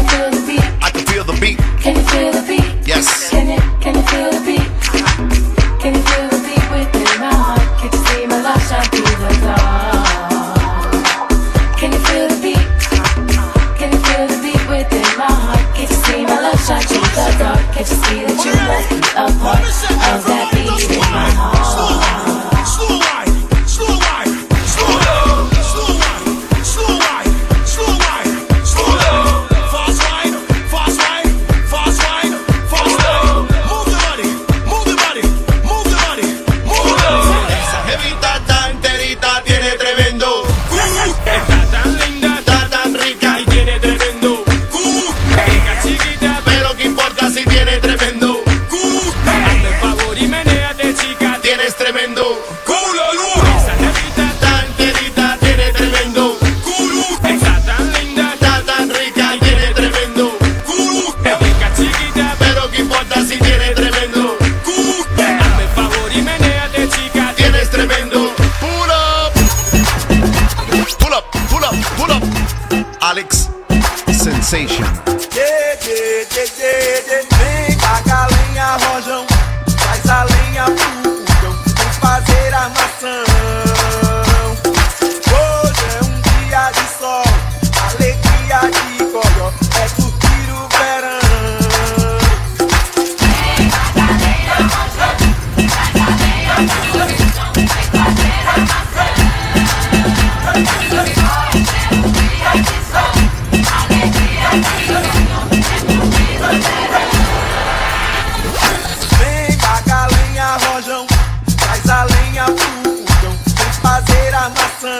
feel the beat? I can feel the beat. Can you feel the beat? Yes. Can you feel the beat? Can you feel the beat within my heart? Can you see my love shine through the dark? Can you feel the beat? Can you feel the beat within my heart? Can you see my love shine through the dark? Can't you see that you must be a part of that beat in my heart? Alex Sensation. Vem com a lenha, rojão, faz a lenha pro fogão, vem fazer armação. Hoje é um dia de sol, alegria de cordó, é curtir o verão. Vem com a lenha, rojão, faz a lenha pro fogão, vem fazer armação. Vem pagar lenha, rojão, traz a lenha pro fogão, vem fazer armação.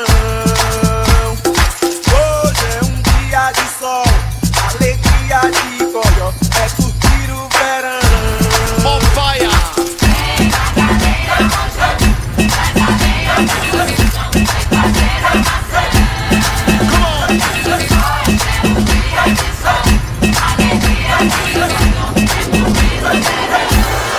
Hoje é um dia de sol, alegria de cordó, é curtir o verão. On fire! Vem pagar lenha, rojão, traz a lenha pro fogão, vem fazer armação. Hoje é um dia de sol, alegria de cordó, é curtir o verão.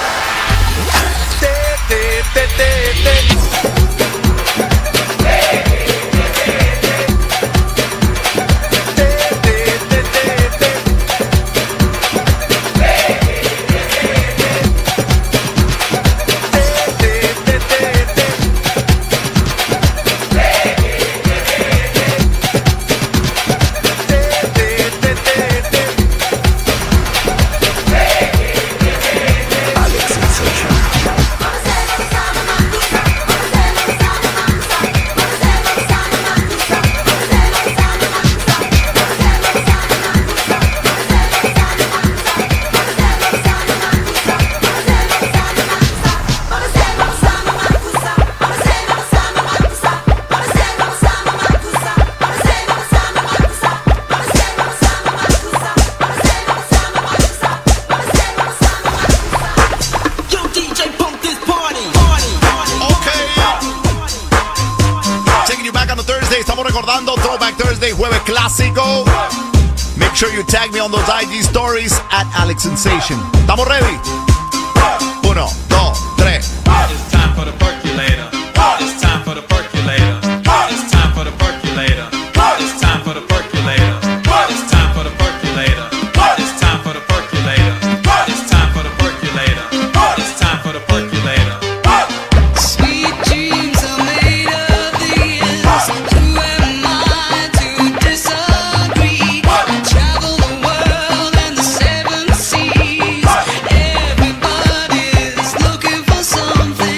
Throwback Thursday, jueves clásico. Make sure you tag me on those IG stories at Alex Sensation. ¿Estamos ready? 1, 2, 3. It's time for the percolator. It's time for the percolator. It's time for the percolator. It's time for the percolator. It's time for the percolator. It's time for the percolator. It's time for the percolator. It's time for the percolator. Sweet dreams are made of these. Who am I to disagree? I travel the world and the 7 seas. Everybody's looking for something.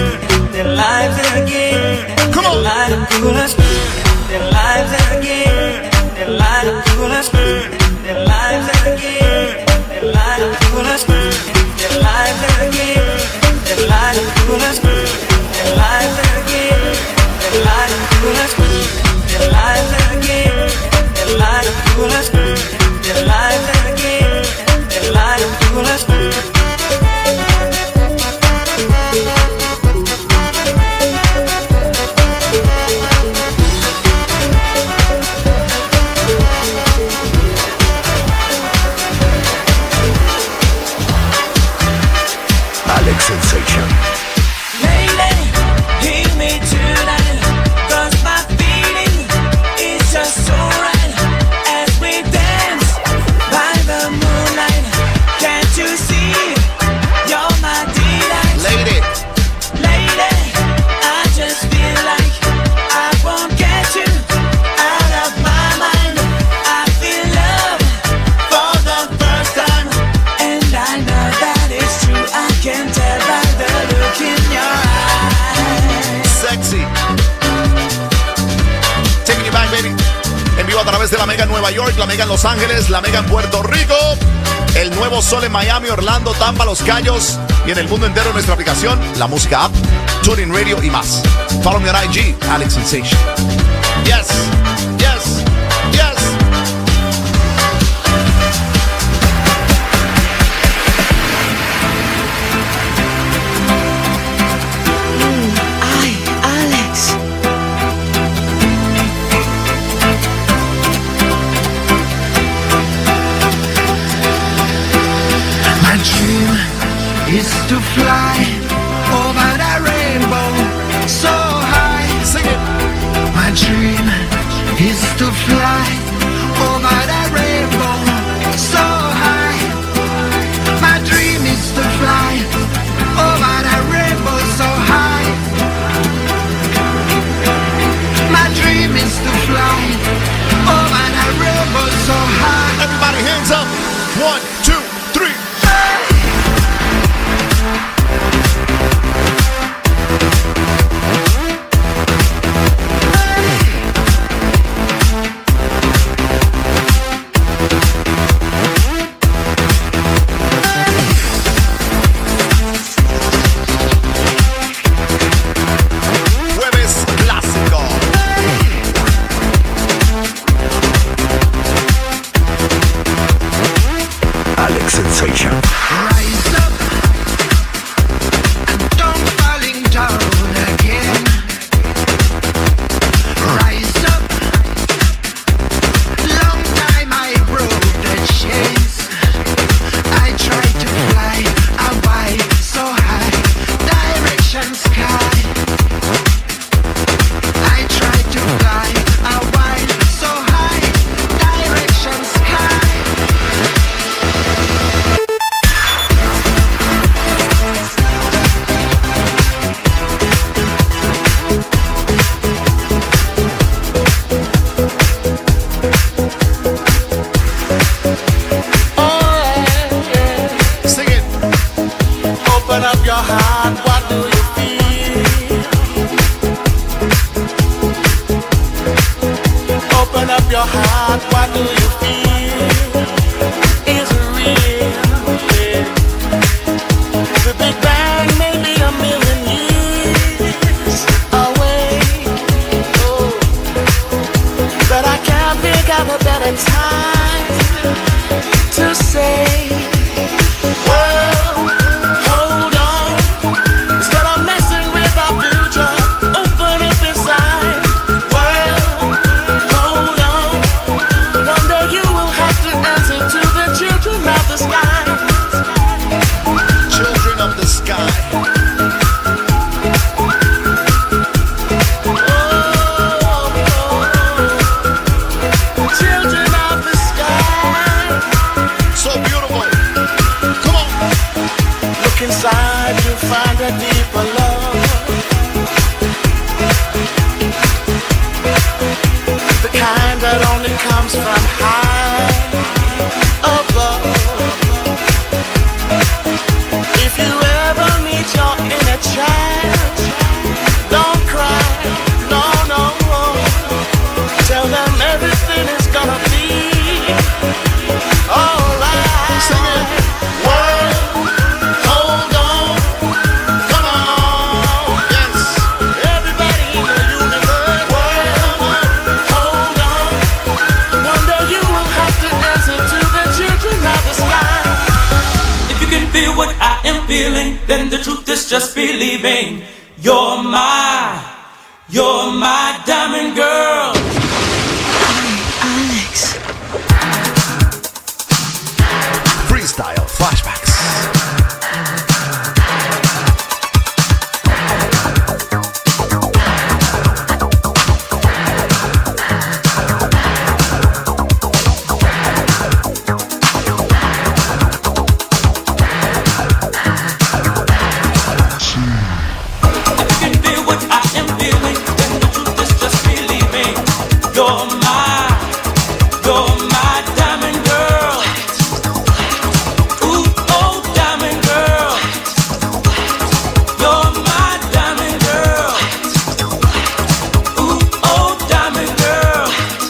their lives again. Come on. Light up to us, their lives again. Their light up to us, their lives again. Their light up to us, their lives again. Their light up to us, their lives again. Their light up to us, their lives again. Their light up to us, their lives again. Their light up to us. Alex Sensation. Lady, hear me tonight, 'cause my feeling is just so right. As we dance by the moonlight, can't you see, you're my delight. Lady. Lady, I just feel like I won't get you out of my mind. I feel love for the first time, and I know that it's true. I can tell by the look in your eyes. Sexy. Taking you back, baby. En vivo a través de la Mega en Nueva York, la Mega en Los Ángeles, la Mega en Puerto Rico, el nuevo Sol en Miami, Orlando, Tampa, Los Cayos y en el mundo entero nuestra aplicación, la música app, TuneIn Radio y más. Follow me on IG, Alex Sensation. Yes, yes, yes. Ay, Alex. My dream is to fly over the rainbow so high. Sing it. My dream is just believing. You're my diamond girl. Alex. Freestyle Flashbacks. You're my diamond girl. Ooh, oh, diamond girl. You're my diamond girl. Ooh, oh, diamond girl.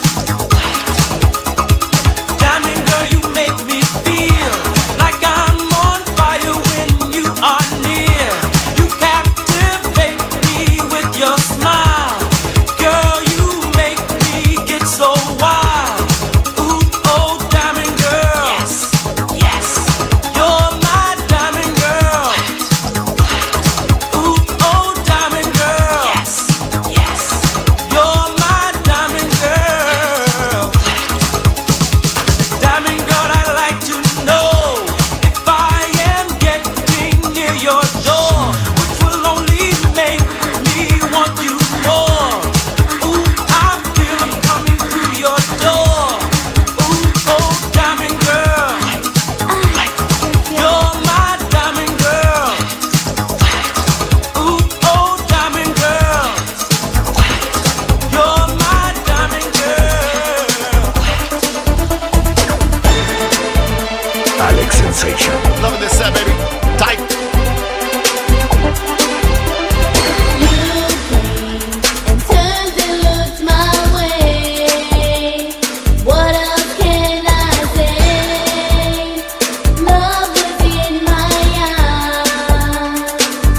Diamond girl, you make me feel like I'm on fire when you are near. You captivate me with your smile. Girl, you make me get so wild. Ooh, oh, diamond girl. Yes, yes. You're my diamond girl. Ooh, oh, diamond girl. Yes, yes. You're my diamond girl. Diamond girl, I'd like to know if I am getting near your door, which will only make me want you more. Ooh, I feel I'm coming through your door. Ooh, oh, diamond girl. You're my diamond girl. Ooh, oh, diamond girl. You're my diamond girl. Alex Sensation. Love this set, baby. Tight. And turned and looked my way. What else can I say? Love was in my eyes.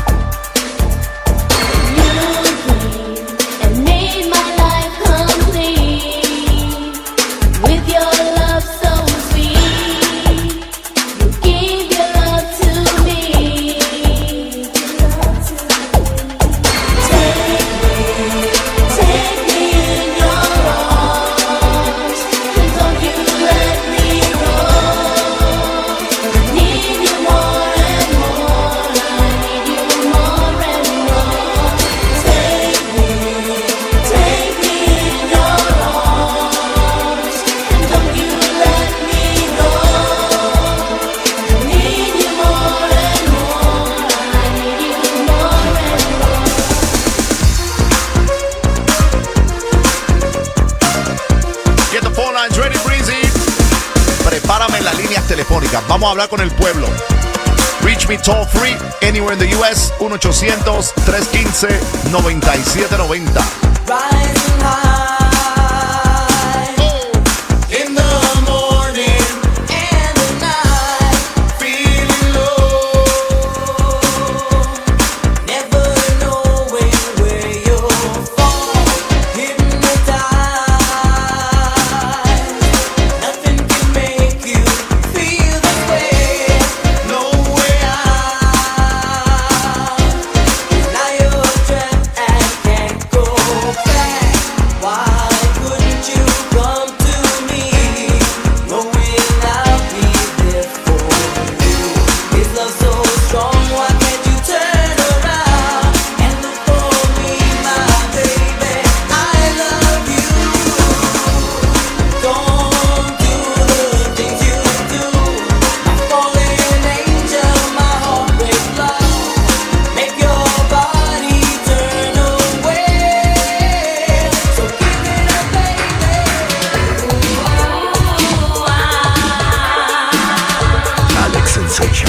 You came and made my life complete. With your love so sweet, you gave your love to me. Take me in your arms, and don't you let me go. I need you more and more. I need you more and more. Take me in your arms, and don't you let me go. I need you more and more. I need you more and more. Get the phone lines ready, Breezy. Prepárame las líneas telefónicas. Vamos a hablar con el pueblo. Reach me toll free anywhere in the US. 1-800-315-9790. Rising high in the morning and the night, feeling low, never knowing where you'll fall, hypnotized. Nothing can make you feel this way. No way out. Now you're trapped and can't go back. Why couldn't you come to me, knowing I'll be there for you? Is love so strong? Why can't you turn around and look for me, my baby? I love you. Don't do the things you do. My fallen angel, my heart breaks love. Make your body turn away. So give it up, baby. Alex Sensation.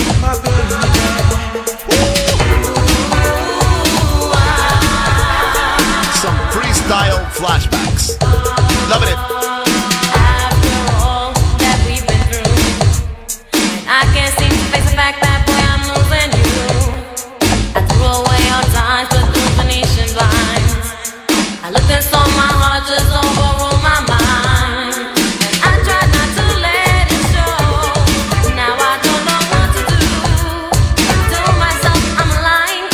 Some freestyle flashbacks. Loving it. After all that we've been through, I can't seem to face the fact that boy I'm losing you. I threw away our ties, put through Venetian blinds. I looked and saw my heart just overrule my mind. And I tried not to let it show. Now I don't know what to do. To myself I'm lying.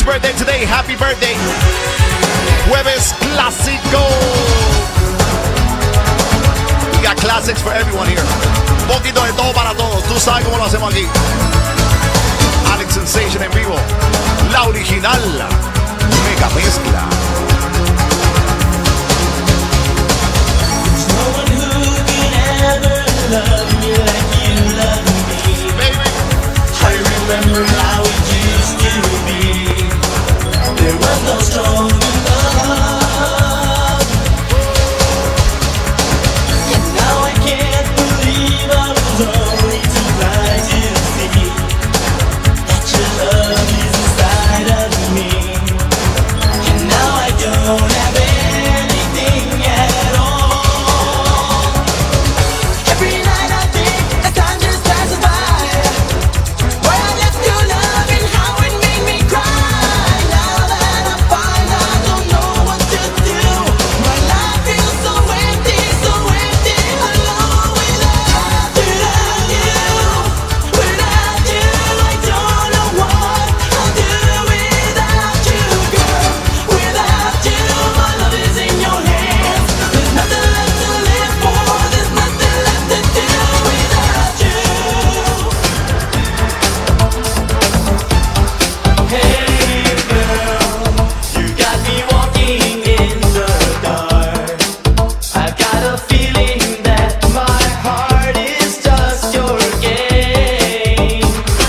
birthday today. Happy birthday. Jueves clásico. We got classics for everyone here. Un poquito de todo para todos. Tú sabes cómo lo hacemos aquí. Alex Sensation en vivo. La original. Mega mezcla. No one who can ever love me like you love me. Baby. I remember how it used to be. There was no stronger love. And now I can't believe I was only too blind to see that your love is inside of me. And now I don't have anything at all. Every night I think as time just passes by, where I left your love and how it made me cry. Now that I'm fine, I don't know what to do. My life feels so empty alone without you. Without you, I don't know what I'll do without you, girl. Without you, my love is in your hands. There's nothing left to live for. There's nothing left to do without you. Hey girl, you got me walking in the dark. I've got a feeling that my heart is just your game.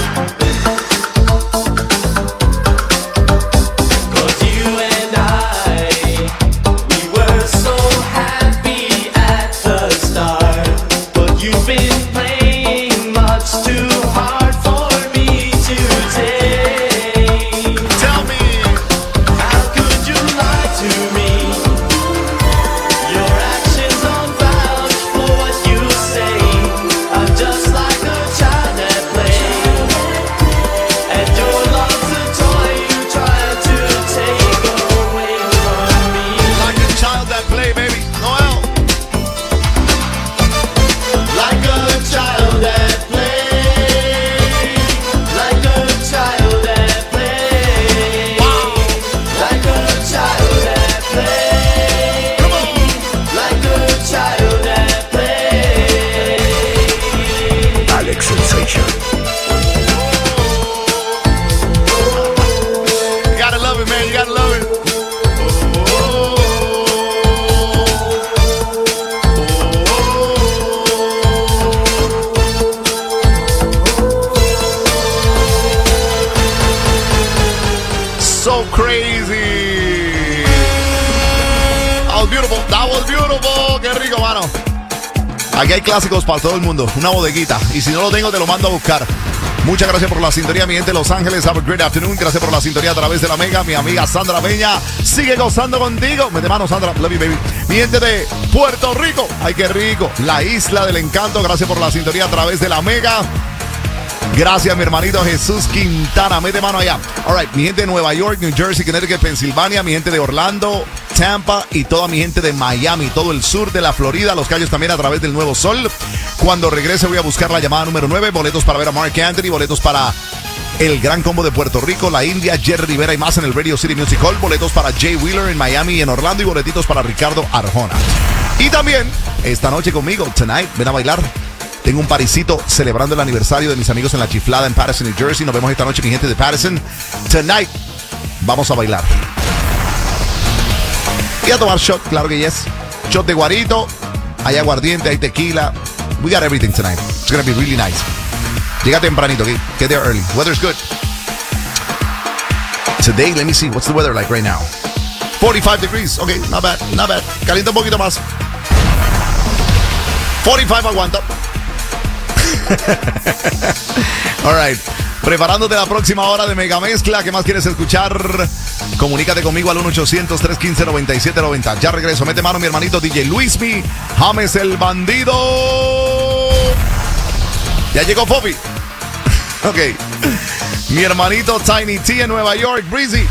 'Cause you and we were so happy at the start. But you've been playing much too hard for me to take. Tell me. How could you lie to me? Your actions don't vouch for what you say. I'm just like a child at play, and your love's a toy you try to take away from me. Like a child that play, baby. Noel. Like a child at play. Like a child at play. Like a child at play. Come on. Like a child at play. Alex Sensation. You gotta love it, man. You gotta love it. So crazy. That was beautiful. That was beautiful. Qué rico, mano. Aquí hay clásicos para todo el mundo. Una bodeguita. Y si no lo tengo, te lo mando a buscar. Muchas gracias por la sintonía, mi gente de Los Ángeles. Have a great afternoon. Gracias por la sintonía a través de la Mega. Mi amiga Sandra Peña sigue gozando contigo. Mete mano, Sandra. Love you, baby. Mi gente de Puerto Rico. Ay, qué rico. La isla del encanto. Gracias por la sintonía a través de la Mega. Gracias, mi hermanito Jesús Quintana. Mete mano allá. All right, mi gente de Nueva York, New Jersey, Connecticut, Pensilvania, mi gente de Orlando, Tampa y toda mi gente de Miami, todo el sur de la Florida, Los Cayos también a través del Nuevo Sol. Cuando regrese voy a buscar la llamada número 9, boletos para ver a Mark Anthony, boletos para el Gran Combo de Puerto Rico, la India, Jerry Rivera y más en el Radio City Music Hall, boletos para Jay Wheeler en Miami y en Orlando y boletitos para Ricardo Arjona. Y también, esta noche conmigo, tonight, ven a bailar. Tengo un parisito celebrando el aniversario de mis amigos en La Chiflada en Patterson, New Jersey. Nos vemos esta noche, mi gente de Patterson. Tonight, vamos a bailar. Y a tomar shot, claro que yes. Shot de guarito, hay aguardiente, hay tequila. We got everything tonight. It's gonna be really nice. Llega tempranito, okay? Get there early. Weather's good. Today, let me see, what's the weather like right now? 45 degrees. Okay, not bad, not bad. Calienta un poquito más. 45 aguanta. All right. Preparándote la próxima hora de Mega Mezcla. ¿Qué más quieres escuchar? Comunícate conmigo al 1-800-315-9790. Ya regreso. Mete mano mi hermanito DJ Luismi. James el bandido. Ya llegó Fofi. Ok. Mi hermanito Tiny T en Nueva York. Breezy.